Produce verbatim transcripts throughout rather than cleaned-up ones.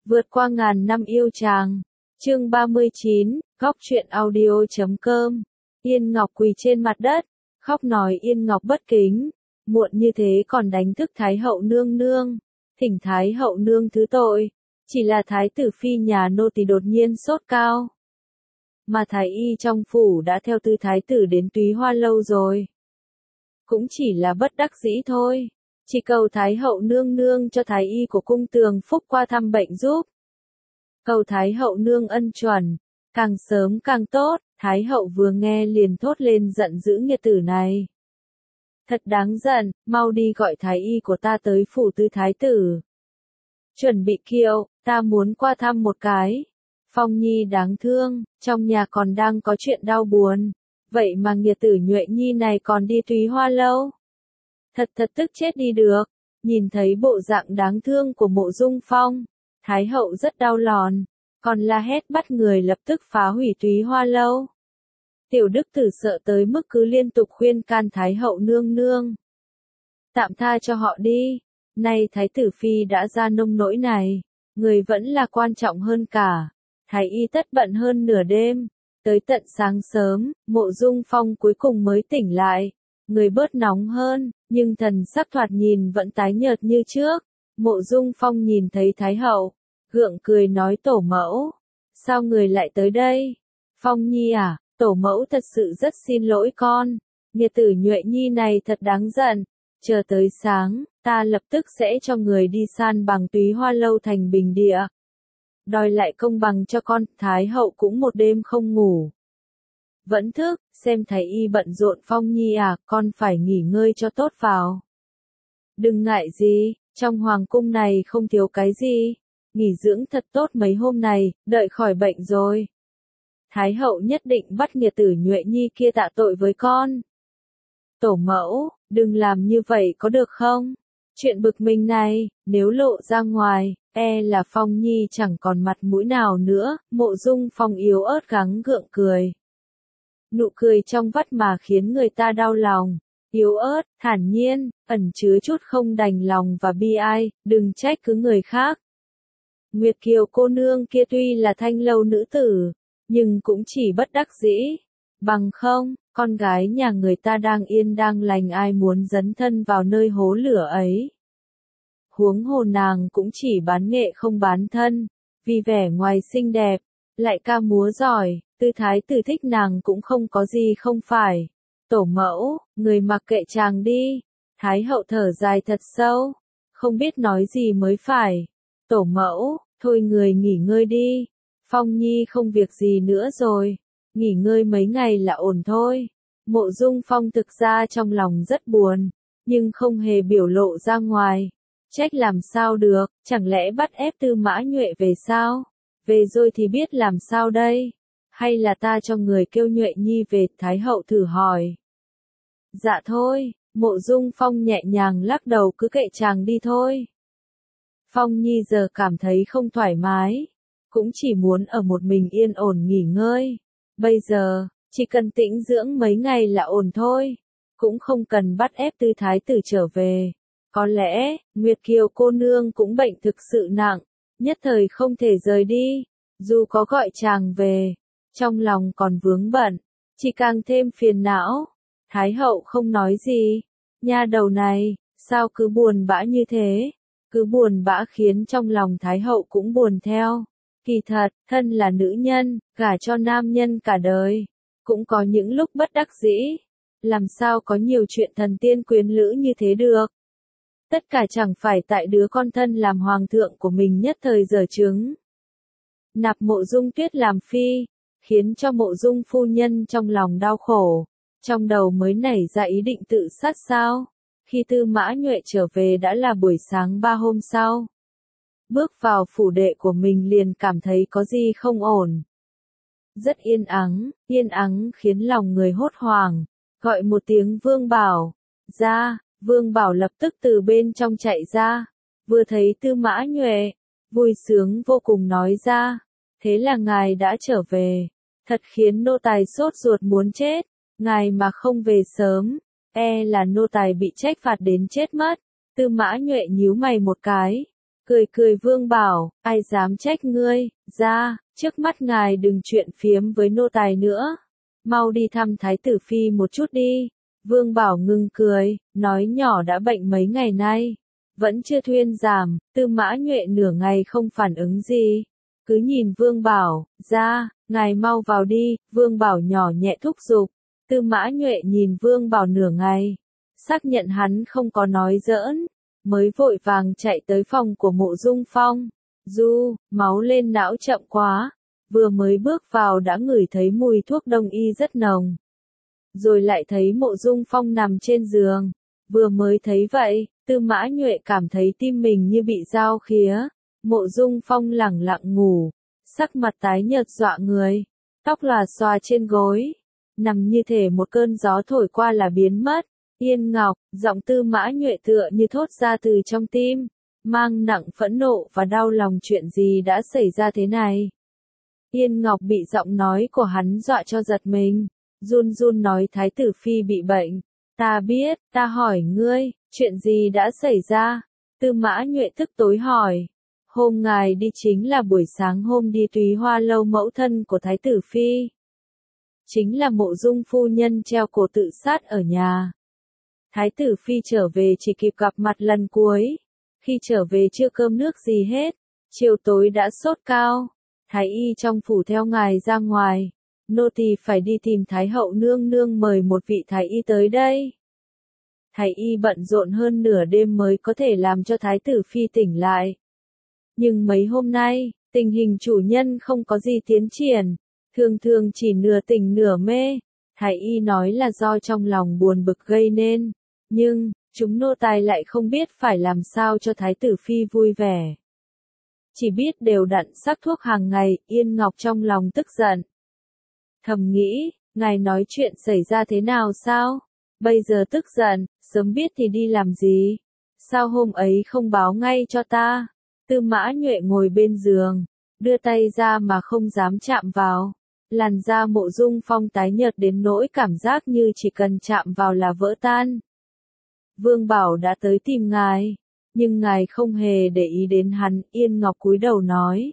Vượt qua ngàn năm yêu chàng. Chương ba mươi chín, góc truyện audio chấm com. Yên Ngọc quỳ trên mặt đất, khóc nói Yên Ngọc bất kính, muộn như thế còn đánh thức Thái hậu nương nương, thỉnh Thái hậu nương thứ tội, chỉ là thái tử phi nhà nô tỳ đột nhiên sốt cao. Mà thái y trong phủ đã theo tư thái tử đến Túy Hoa lâu rồi. Cũng chỉ là bất đắc dĩ thôi, chỉ cầu Thái hậu nương nương cho thái y của cung Tường Phúc qua thăm bệnh giúp. Cầu Thái hậu nương ân chuẩn, càng sớm càng tốt. Thái hậu vừa nghe liền thốt lên giận dữ nghiệt tử này. Thật đáng giận, mau đi gọi thái y của ta tới phủ tư thái tử. Chuẩn bị kiệu, ta muốn qua thăm một cái. Phong Nhi đáng thương, trong nhà còn đang có chuyện đau buồn. Vậy mà nghiệt tử Nhuệ Nhi này còn đi Túy Hoa lâu. Thật thật tức chết đi được. Nhìn thấy bộ dạng đáng thương của Mộ Dung Phong, Thái hậu rất đau lòng, còn la hét bắt người lập tức phá hủy Túy Hoa lâu. Tiểu đức tử sợ tới mức cứ liên tục khuyên can Thái hậu nương nương. Tạm tha cho họ đi, nay Thái tử phi đã ra nông nỗi này, người vẫn là quan trọng hơn cả. Thái y tất bận hơn nửa đêm, tới tận sáng sớm, Mộ Dung Phong cuối cùng mới tỉnh lại, người bớt nóng hơn, nhưng thần sắc thoạt nhìn vẫn tái nhợt như trước. Mộ Dung Phong nhìn thấy Thái hậu, gượng cười nói tổ mẫu, sao người lại tới đây? Phong Nhi à, tổ mẫu thật sự rất xin lỗi con, nghiệt tử Nhuệ Nhi này thật đáng giận, chờ tới sáng, ta lập tức sẽ cho người đi san bằng Túy Hoa lâu thành bình địa. Đòi lại công bằng cho con. Thái hậu cũng một đêm không ngủ. Vẫn thức, xem thái y bận rộn. Phong Nhi à, con phải nghỉ ngơi cho tốt vào. Đừng ngại gì, trong hoàng cung này không thiếu cái gì, nghỉ dưỡng thật tốt mấy hôm này, đợi khỏi bệnh rồi. Thái hậu nhất định bắt nghiệt tử Nhuệ Nhi kia tạ tội với con. Tổ mẫu, đừng làm như vậy có được không? Chuyện bực mình này, nếu lộ ra ngoài, e là Phong Nhi chẳng còn mặt mũi nào nữa. Mộ Dung Phong yếu ớt gắng gượng cười. Nụ cười trong vắt mà khiến người ta đau lòng. Yếu ớt, thản nhiên, ẩn chứa chút không đành lòng và bi ai, đừng trách cứ người khác. Nguyệt Kiều cô nương kia tuy là thanh lâu nữ tử, nhưng cũng chỉ bất đắc dĩ. Bằng không, con gái nhà người ta đang yên đang lành ai muốn dấn thân vào nơi hố lửa ấy. Huống hồ nàng cũng chỉ bán nghệ không bán thân, vì vẻ ngoài xinh đẹp, lại ca múa giỏi, tư thái tử thích nàng cũng không có gì không phải. Tổ mẫu, người mặc kệ chàng đi. Thái hậu thở dài thật sâu, không biết nói gì mới phải. Tổ mẫu, thôi người nghỉ ngơi đi. Phong Nhi không việc gì nữa rồi, nghỉ ngơi mấy ngày là ổn thôi. Mộ Dung Phong thực ra trong lòng rất buồn, nhưng không hề biểu lộ ra ngoài. Trách làm sao được, chẳng lẽ bắt ép Tư Mã Nhuệ về sao? Về rồi thì biết làm sao đây? Hay là ta cho người kêu Nhuệ Nhi về? Thái hậu thử hỏi. Dạ thôi, Mộ Dung Phong nhẹ nhàng lắc đầu, cứ kệ chàng đi thôi. Phong Nhi giờ cảm thấy không thoải mái, cũng chỉ muốn ở một mình yên ổn nghỉ ngơi. Bây giờ, chỉ cần tĩnh dưỡng mấy ngày là ổn thôi, cũng không cần bắt ép Tư thái tử trở về. Có lẽ, Nguyệt Kiều cô nương cũng bệnh thực sự nặng, nhất thời không thể rời đi, dù có gọi chàng về, trong lòng còn vướng bận, chỉ càng thêm phiền não. Thái hậu không nói gì, nha đầu này, sao cứ buồn bã như thế, cứ buồn bã khiến trong lòng Thái hậu cũng buồn theo. Kỳ thật, thân là nữ nhân, gả cho nam nhân cả đời, cũng có những lúc bất đắc dĩ, làm sao có nhiều chuyện thần tiên quyến lữ như thế được. Tất cả chẳng phải tại đứa con thân làm hoàng thượng của mình nhất thời dở trứng. Nạp Mộ Dung Tuyết làm phi, khiến cho Mộ Dung phu nhân trong lòng đau khổ, trong đầu mới nảy ra ý định tự sát sao. Khi Tư Mã Nhuệ trở về đã là buổi sáng ba hôm sau. Bước vào phủ đệ của mình liền cảm thấy có gì không ổn. Rất yên ắng, yên ắng khiến lòng người hốt hoảng, gọi một tiếng Vương Bảo, ra. Vương Bảo lập tức từ bên trong chạy ra, vừa thấy Tư Mã Nhuệ, vui sướng vô cùng nói ra, thế là ngài đã trở về, thật khiến nô tài sốt ruột muốn chết, ngài mà không về sớm, e là nô tài bị trách phạt đến chết mất. Tư Mã Nhuệ nhíu mày một cái, Cười cười Vương Bảo, ai dám trách ngươi, ra, trước mắt ngài đừng chuyện phiếm với nô tài nữa. Mau đi thăm Thái tử Phi một chút đi. Vương Bảo ngưng cười, nói nhỏ đã bệnh mấy ngày nay. Vẫn chưa thuyên giảm, Tư Mã Nhuệ nửa ngày không phản ứng gì. Cứ nhìn Vương Bảo, ra, ngài mau vào đi, Vương Bảo nhỏ nhẹ thúc giục. Tư Mã Nhuệ nhìn Vương Bảo nửa ngày. Xác nhận hắn không có nói giỡn. Mới vội vàng chạy tới phòng của Mộ Dung Phong. Du, máu lên não chậm quá. Vừa mới bước vào đã ngửi thấy mùi thuốc đông y rất nồng. Rồi lại thấy Mộ Dung Phong nằm trên giường. Vừa mới thấy vậy, Tư Mã Nhuệ cảm thấy tim mình như bị dao khía. Mộ Dung Phong lẳng lặng ngủ. Sắc mặt tái nhợt dọa người. Tóc là xòa trên gối. Nằm như thể một cơn gió thổi qua là biến mất. Yên Ngọc, giọng Tư Mã Nhuệ tựa như thốt ra từ trong tim, mang nặng phẫn nộ và đau lòng chuyện gì đã xảy ra thế này. Yên Ngọc bị giọng nói của hắn dọa cho giật mình, run run nói Thái tử Phi bị bệnh. Ta biết, ta hỏi ngươi, chuyện gì đã xảy ra? Tư Mã Nhuệ tức tối hỏi. Hôm ngài đi chính là buổi sáng hôm đi Túy Hoa Lâu mẫu thân của Thái tử Phi. Chính là Mộ Dung phu nhân treo cổ tự sát ở nhà. Thái tử Phi trở về chỉ kịp gặp mặt lần cuối. Khi trở về chưa cơm nước gì hết. Chiều tối đã sốt cao. Thái y trong phủ theo ngài ra ngoài. Nô tỳ phải đi tìm Thái hậu nương nương mời một vị Thái y tới đây. Thái y bận rộn hơn nửa đêm mới có thể làm cho Thái tử Phi tỉnh lại. Nhưng mấy hôm nay, tình hình chủ nhân không có gì tiến triển. Thường thường chỉ nửa tỉnh nửa mê. Thái y nói là do trong lòng buồn bực gây nên. Nhưng, chúng nô tài lại không biết phải làm sao cho Thái tử Phi vui vẻ. Chỉ biết đều đặn sắc thuốc hàng ngày, Yên Ngọc trong lòng tức giận. Thầm nghĩ, ngài nói chuyện xảy ra thế nào sao? Bây giờ tức giận, sớm biết thì đi làm gì? Sao hôm ấy không báo ngay cho ta? Tư Mã Nhuệ ngồi bên giường, đưa tay ra mà không dám chạm vào. Làn da Mộ Dung Phong tái nhợt đến nỗi cảm giác như chỉ cần chạm vào là vỡ tan. Vương Bảo đã tới tìm ngài, nhưng ngài không hề để ý đến hắn, Yên Ngọc cúi đầu nói.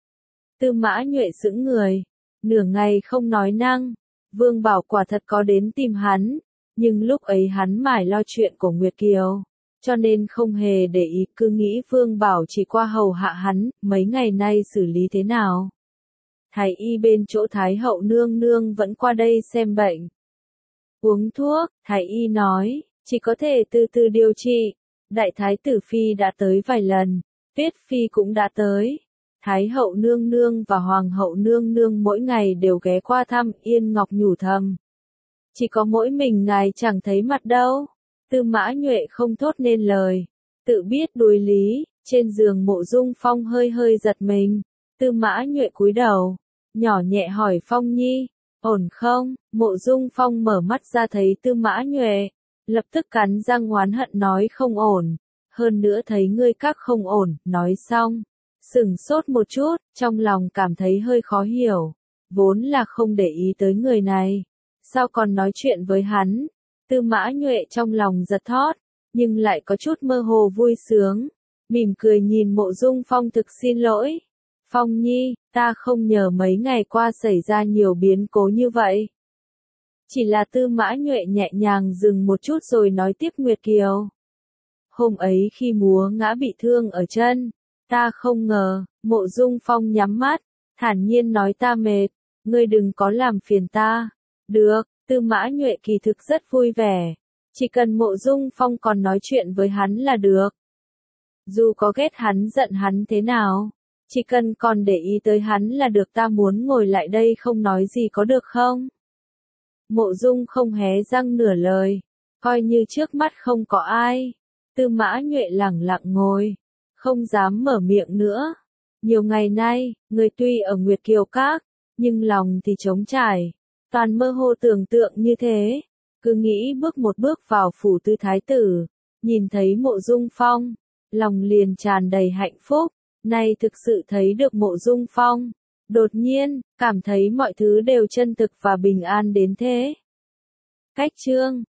Tư Mã Nhuệ sững người, nửa ngày không nói năng. Vương Bảo quả thật có đến tìm hắn, nhưng lúc ấy hắn mải lo chuyện của Nguyệt Kiều, cho nên không hề để ý, cứ nghĩ Vương Bảo chỉ qua hầu hạ hắn, mấy ngày nay xử lý thế nào. Thái y bên chỗ Thái hậu nương nương vẫn qua đây xem bệnh. Uống thuốc, Thái y nói, chỉ có thể từ từ điều trị. Đại Thái tử Phi đã tới vài lần, Tuyết Phi cũng đã tới. Thái hậu nương nương và Hoàng hậu nương nương mỗi ngày đều ghé qua thăm, Yên Ngọc nhủ thầm. Chỉ có mỗi mình ngài chẳng thấy mặt đâu. Tư Mã Nhuệ không thốt nên lời, tự biết đối lý, trên giường Mộ Dung Phong hơi hơi giật mình. Tư Mã Nhuệ cúi đầu, nhỏ nhẹ hỏi Phong Nhi, ổn không? Mộ Dung Phong mở mắt ra thấy Tư Mã Nhuệ, lập tức cắn răng oán hận nói không ổn, hơn nữa thấy ngươi các không ổn, nói xong, sửng sốt một chút, trong lòng cảm thấy hơi khó hiểu, vốn là không để ý tới người này, sao còn nói chuyện với hắn? Tư Mã Nhuệ trong lòng giật thót, nhưng lại có chút mơ hồ vui sướng, mỉm cười nhìn Mộ Dung Phong thực xin lỗi. Phong Nhi, ta không nhờ mấy ngày qua xảy ra nhiều biến cố như vậy. Chỉ là Tư Mã Nhuệ nhẹ nhàng dừng một chút rồi nói tiếp Nguyệt Kiều. Hôm ấy khi múa ngã bị thương ở chân, ta không ngờ. Mộ Dung Phong nhắm mắt, thản nhiên nói ta mệt, ngươi đừng có làm phiền ta. Được, Tư Mã Nhuệ kỳ thực rất vui vẻ, chỉ cần Mộ Dung Phong còn nói chuyện với hắn là được. Dù có ghét hắn giận hắn thế nào, chỉ cần còn để ý tới hắn là được, ta muốn ngồi lại đây không nói gì có được không? Mộ Dung không hé răng nửa lời, coi như trước mắt không có ai. Tư Mã Nhuệ lẳng lặng ngồi, không dám mở miệng nữa. Nhiều ngày nay, người tuy ở Nguyệt Kiều Các, nhưng lòng thì trống trải, toàn mơ hồ tưởng tượng như thế. Cứ nghĩ bước một bước vào phủ tư thái tử, nhìn thấy Mộ Dung Phong, lòng liền tràn đầy hạnh phúc. Nay thực sự thấy được Mộ Dung Phong, đột nhiên, cảm thấy mọi thứ đều chân thực và bình an đến thế. Cách chương